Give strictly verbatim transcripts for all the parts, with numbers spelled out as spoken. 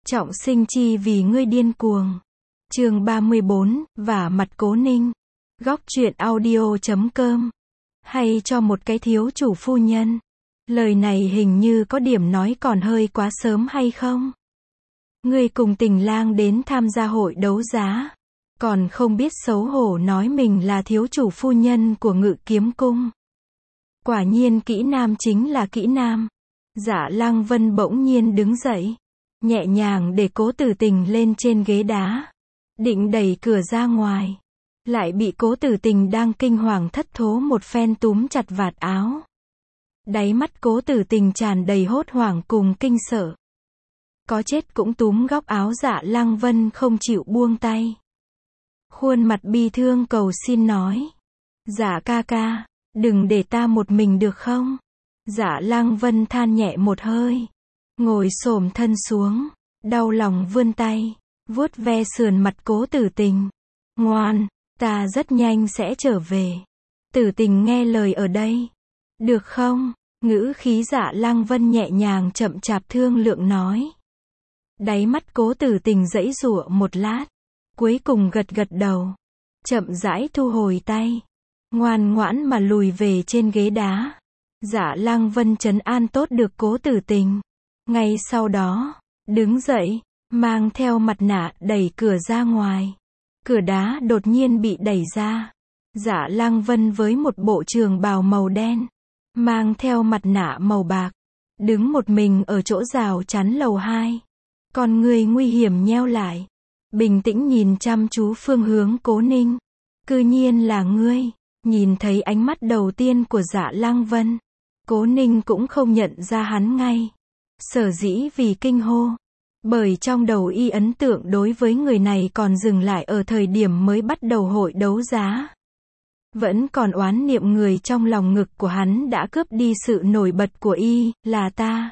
Trọng sinh chi vì ngươi điên cuồng. Chương ba mươi bốn, vả mặt Cố Ninh. Góc truyện audio chấm com. Hay cho một cái thiếu chủ phu nhân. Lời này hình như có điểm nói còn hơi quá sớm hay không? Ngươi cùng Tình Lang đến tham gia hội đấu giá, còn không biết xấu hổ nói mình là thiếu chủ phu nhân của Ngự Kiếm Cung. Quả nhiên kỹ nam chính là kỹ nam. Dạ Lăng Vân bỗng nhiên đứng dậy, nhẹ nhàng để Cố Tử Tình lên trên ghế đá, định đẩy cửa ra ngoài, lại bị Cố Tử Tình đang kinh hoàng thất thố một phen túm chặt vạt áo. Đáy mắt Cố Tử Tình tràn đầy hốt hoảng cùng kinh sợ. Có chết cũng túm góc áo Dạ Lăng Vân không chịu buông tay. Khuôn mặt bi thương cầu xin nói: Dạ ca ca, đừng để ta một mình được không? Dạ Lăng Vân than nhẹ một hơi, ngồi xổm thân xuống, đau lòng vươn tay, vuốt ve sườn mặt Cố Tử Tình. Ngoan, ta rất nhanh sẽ trở về. Tử Tình nghe lời ở đây. Được không? Ngữ khí Dạ Lăng Vân nhẹ nhàng chậm chạp thương lượng nói. Đáy mắt Cố Tử Tình giãy giụa một lát, cuối cùng gật gật đầu, chậm rãi thu hồi tay, ngoan ngoãn mà lùi về trên ghế đá. Dạ Lăng Vân trấn an tốt được Cố Tử Tình. Ngay sau đó, đứng dậy, mang theo mặt nạ đẩy cửa ra ngoài. Cửa đá đột nhiên bị đẩy ra. Dạ Lăng Vân với một bộ trường bào màu đen, mang theo mặt nạ màu bạc, đứng một mình ở chỗ rào chắn lầu hai. Con người nguy hiểm nheo lại, bình tĩnh nhìn chăm chú phương hướng Cố Ninh. Cư nhiên là ngươi. Nhìn thấy ánh mắt đầu tiên của Dạ Lăng Vân, Cố Ninh cũng không nhận ra hắn ngay. Sở dĩ vì kinh hô, bởi trong đầu y ấn tượng đối với người này còn dừng lại ở thời điểm mới bắt đầu hội đấu giá. Vẫn còn oán niệm người trong lòng ngực của hắn đã cướp đi sự nổi bật của y, là ta.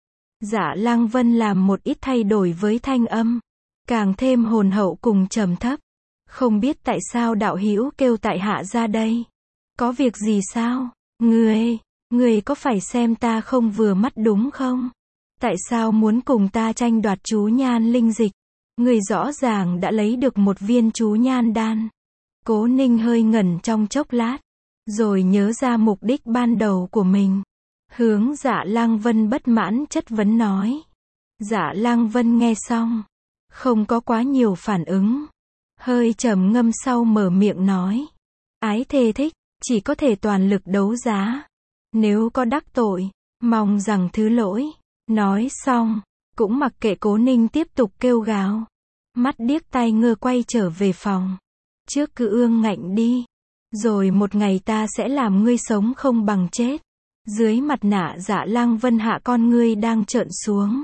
Dạ Lăng Vân làm một ít thay đổi với thanh âm, càng thêm hồn hậu cùng trầm thấp. Không biết tại sao đạo hữu kêu tại hạ ra đây. Có việc gì sao? Ngươi, ngươi có phải xem ta không vừa mắt đúng không? Tại sao muốn cùng ta tranh đoạt chú nhan linh dịch? Ngươi rõ ràng đã lấy được một viên chú nhan đan. Cố Ninh hơi ngẩn trong chốc lát, rồi nhớ ra mục đích ban đầu của mình. Hướng Dạ Lăng Vân bất mãn chất vấn nói. Dạ Lăng Vân nghe xong, không có quá nhiều phản ứng. Hơi trầm ngâm sau mở miệng nói. Ái thê thích, chỉ có thể toàn lực đấu giá. Nếu có đắc tội, mong rằng thứ lỗi. Nói xong, cũng mặc kệ Cố Ninh tiếp tục kêu gào. Mắt điếc tai ngơ quay trở về phòng. Trước cứ ương ngạnh đi, rồi một ngày ta sẽ làm ngươi sống không bằng chết. Dưới mặt nạ Dạ Lăng Vân hạ con ngươi đang trợn xuống.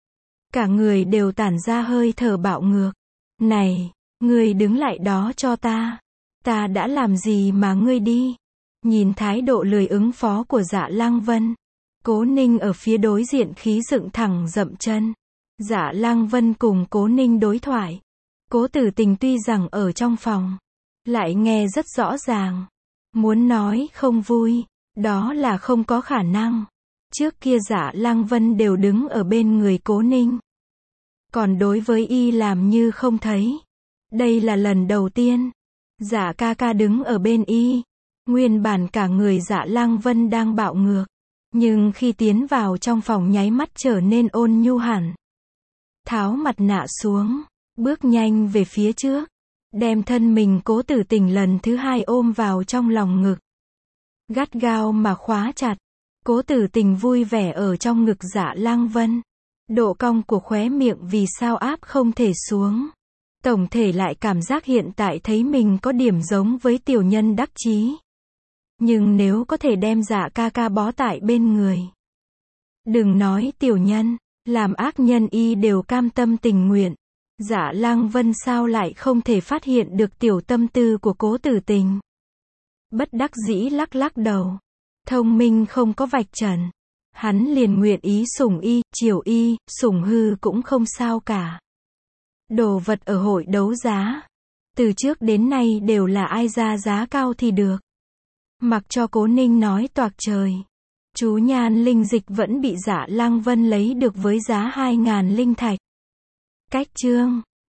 Cả người đều tản ra hơi thở bạo ngược. Này, ngươi đứng lại đó cho ta. Ta đã làm gì mà ngươi đi? Nhìn thái độ lười ứng phó của Dạ Lăng Vân, Cố Ninh ở phía đối diện khí dựng thẳng dậm chân. Dạ Lăng Vân cùng Cố Ninh đối thoại. Cố Tử Tình tuy rằng ở trong phòng, lại nghe rất rõ ràng. Muốn nói không vui, đó là không có khả năng. Trước kia Dạ Lăng Vân đều đứng ở bên người Cố Ninh, còn đối với y làm như không thấy. Đây là lần đầu tiên Dạ ca ca đứng ở bên y. Nguyên bản cả người Dạ Lăng Vân đang bạo ngược, nhưng khi tiến vào trong phòng nháy mắt trở nên ôn nhu hẳn. Tháo mặt nạ xuống, bước nhanh về phía trước, đem thân mình Cố Tử Tình lần thứ hai ôm vào trong lòng ngực, gắt gao mà khóa chặt. Cố Tử Tình vui vẻ ở trong ngực Dạ Lăng Vân. Độ cong của khóe miệng vì sao áp không thể xuống. Tổng thể lại cảm giác hiện tại thấy mình có điểm giống với tiểu nhân đắc chí. Nhưng nếu có thể đem Dạ ca ca bó tại bên người, đừng nói tiểu nhân, làm ác nhân y đều cam tâm tình nguyện. Dạ Lăng Vân sao lại không thể phát hiện được tiểu tâm tư của Cố Tử Tình. Bất đắc dĩ lắc lắc đầu. Thông minh không có vạch trần, hắn liền nguyện ý sủng y, chiều y, sủng hư cũng không sao cả. Đồ vật ở hội đấu giá, từ trước đến nay đều là ai ra giá cao thì được. Mặc cho Cố Ninh nói toạc trời, chú nhan linh dịch vẫn bị Dạ Lăng Vân lấy được với giá hai ngàn linh thạch. Cách chương